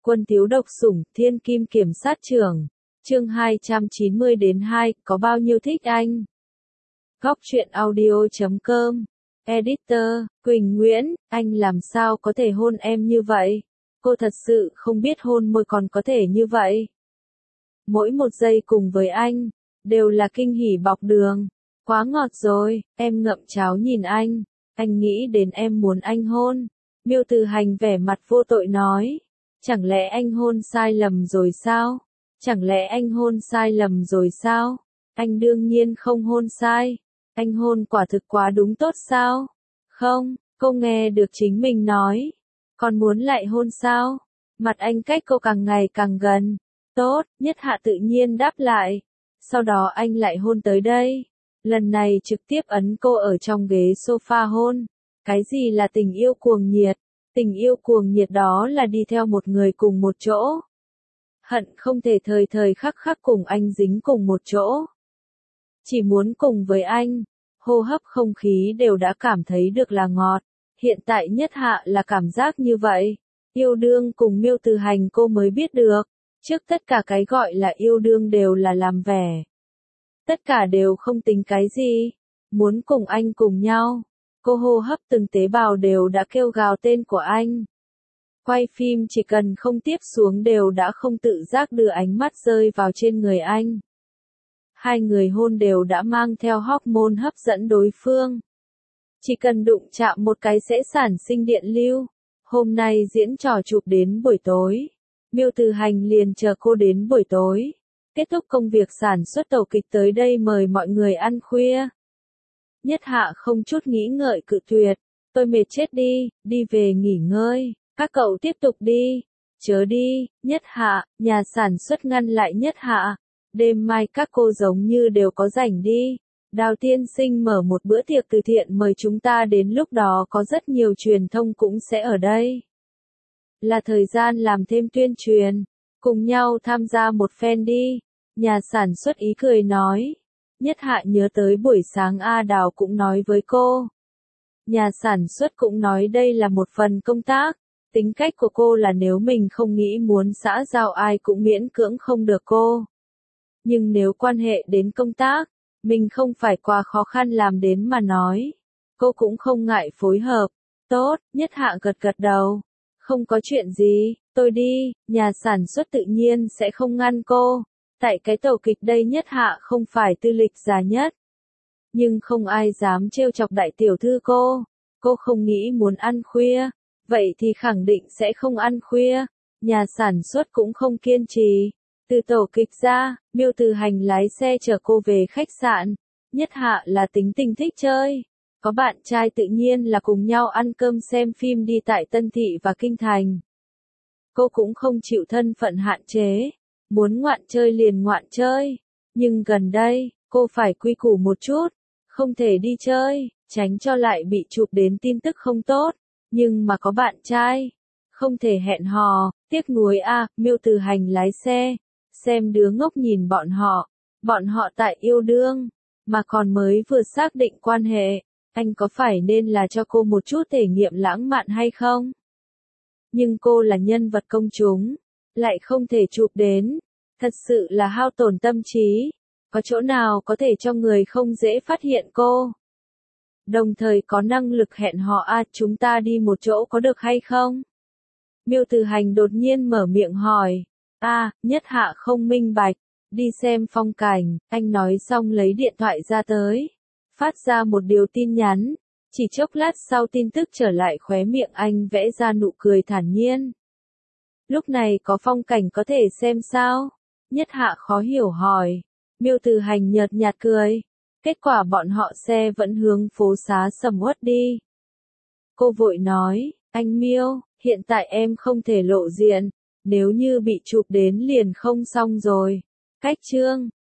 Quân thiếu độc sủng, thiên kim kiểm sát trưởng. Chương 290-2, có bao nhiêu thích anh? Góc truyện audio.com. Editor, Quỳnh Nguyễn, anh làm sao có thể hôn em như vậy? Cô thật sự không biết hôn môi còn có thể như vậy. Mỗi một giây cùng với anh, đều là kinh hỉ bọc đường. Quá ngọt rồi, em ngậm cháo nhìn anh nghĩ đến em muốn anh hôn. Miêu Từ Hành vẻ mặt vô tội nói. Chẳng lẽ anh hôn sai lầm rồi sao? Chẳng lẽ anh hôn sai lầm rồi sao? Anh đương nhiên không hôn sai. Anh hôn quả thực quá đúng tốt sao? Không, cô nghe được chính mình nói. Còn muốn lại hôn sao? Mặt anh cách cô càng ngày càng gần. Tốt, Nhất Hạ tự nhiên đáp lại. Sau đó anh lại hôn tới đây. Lần này trực tiếp ấn cô ở trong ghế sofa hôn. Cái gì là tình yêu cuồng nhiệt? Tình yêu cuồng nhiệt đó là đi theo một người cùng một chỗ. Hận không thể thời thời khắc khắc cùng anh dính cùng một chỗ. Chỉ muốn cùng với anh, hô hấp không khí đều đã cảm thấy được là ngọt. Hiện tại Nhất Hạ là cảm giác như vậy. Yêu đương cùng Miêu Từ Hành cô mới biết được. Trước tất cả cái gọi là yêu đương đều là làm vẻ. Tất cả đều không tính cái gì. Muốn cùng anh cùng nhau. Cô hô hấp từng tế bào đều đã kêu gào tên của anh. Quay phim chỉ cần không tiếp xuống đều đã không tự giác đưa ánh mắt rơi vào trên người anh. Hai người hôn đều đã mang theo hormone hấp dẫn đối phương. Chỉ cần đụng chạm một cái sẽ sản sinh điện lưu. Hôm nay diễn trò chụp đến buổi tối. Miêu Từ Hành liền chờ cô đến buổi tối. Kết thúc công việc sản xuất tàu kịch tới đây mời mọi người ăn khuya. Nhất Hạ không chút nghĩ ngợi cự tuyệt. Tôi mệt chết đi về nghỉ ngơi. Các cậu tiếp tục đi. Chớ đi, Nhất Hạ, nhà sản xuất ngăn lại Nhất Hạ. Đêm mai các cô giống như đều có rảnh đi. Đào tiên sinh mở một bữa tiệc từ thiện mời chúng ta đến lúc đó có rất nhiều truyền thông cũng sẽ ở đây. Là thời gian làm thêm tuyên truyền. Cùng nhau tham gia một phen đi. Nhà sản xuất ý cười nói. Nhất Hạ nhớ tới buổi sáng A Đào cũng nói với cô. Nhà sản xuất cũng nói đây là một phần công tác. Tính cách của cô là nếu mình không nghĩ muốn xã giao ai cũng miễn cưỡng không được cô. Nhưng nếu quan hệ đến công tác, mình không phải quá khó khăn làm đến mà nói. Cô cũng không ngại phối hợp. Tốt, Nhất Hạ gật gật đầu. Không có chuyện gì, tôi đi, nhà sản xuất tự nhiên sẽ không ngăn cô. Tại cái tàu kịch đây Nhất Hạ không phải tư lịch già nhất. Nhưng không ai dám trêu chọc đại tiểu thư cô. Cô không nghĩ muốn ăn khuya. Vậy thì khẳng định sẽ không ăn khuya. Nhà sản xuất cũng không kiên trì. Từ tổ kịch ra, Miêu Từ Hành lái xe chở cô về khách sạn. Nhất Hạ là tính tình thích chơi. Có bạn trai tự nhiên là cùng nhau ăn cơm xem phim đi tại Tân Thị và Kinh Thành. Cô cũng không chịu thân phận hạn chế. Muốn ngoạn chơi liền ngoạn chơi. Nhưng gần đây, cô phải quy củ một chút. Không thể đi chơi, tránh cho lại bị chụp đến tin tức không tốt. Nhưng mà có bạn trai. Không thể hẹn hò, tiếc nuối a. Miêu Từ Hành lái xe. Xem đứa ngốc nhìn bọn họ. Bọn họ tại yêu đương. Mà còn mới vừa xác định quan hệ. Anh có phải nên là cho cô một chút thể nghiệm lãng mạn hay không? Nhưng cô là nhân vật công chúng. Lại không thể chụp đến. Thật sự là hao tổn tâm trí. Có chỗ nào có thể cho người không dễ phát hiện cô? Đồng thời có năng lực hẹn hò chúng ta đi một chỗ có được hay không? Miêu Từ Hành đột nhiên mở miệng hỏi. Nhất Hạ không minh bạch. Đi xem phong cảnh, anh nói xong lấy điện thoại ra tới. Phát ra một điều tin nhắn. Chỉ chốc lát sau tin tức trở lại khóe miệng anh vẽ ra nụ cười thản nhiên. Lúc này có phong cảnh có thể xem sao? Nhất Hạ khó hiểu hỏi. Miêu Từ Hành nhợt nhạt cười. Kết quả bọn họ xe vẫn hướng phố xá sầm uất đi. Cô vội nói, anh Miêu, hiện tại em không thể lộ diện. Nếu như bị chụp đến liền không xong rồi. Cách chương.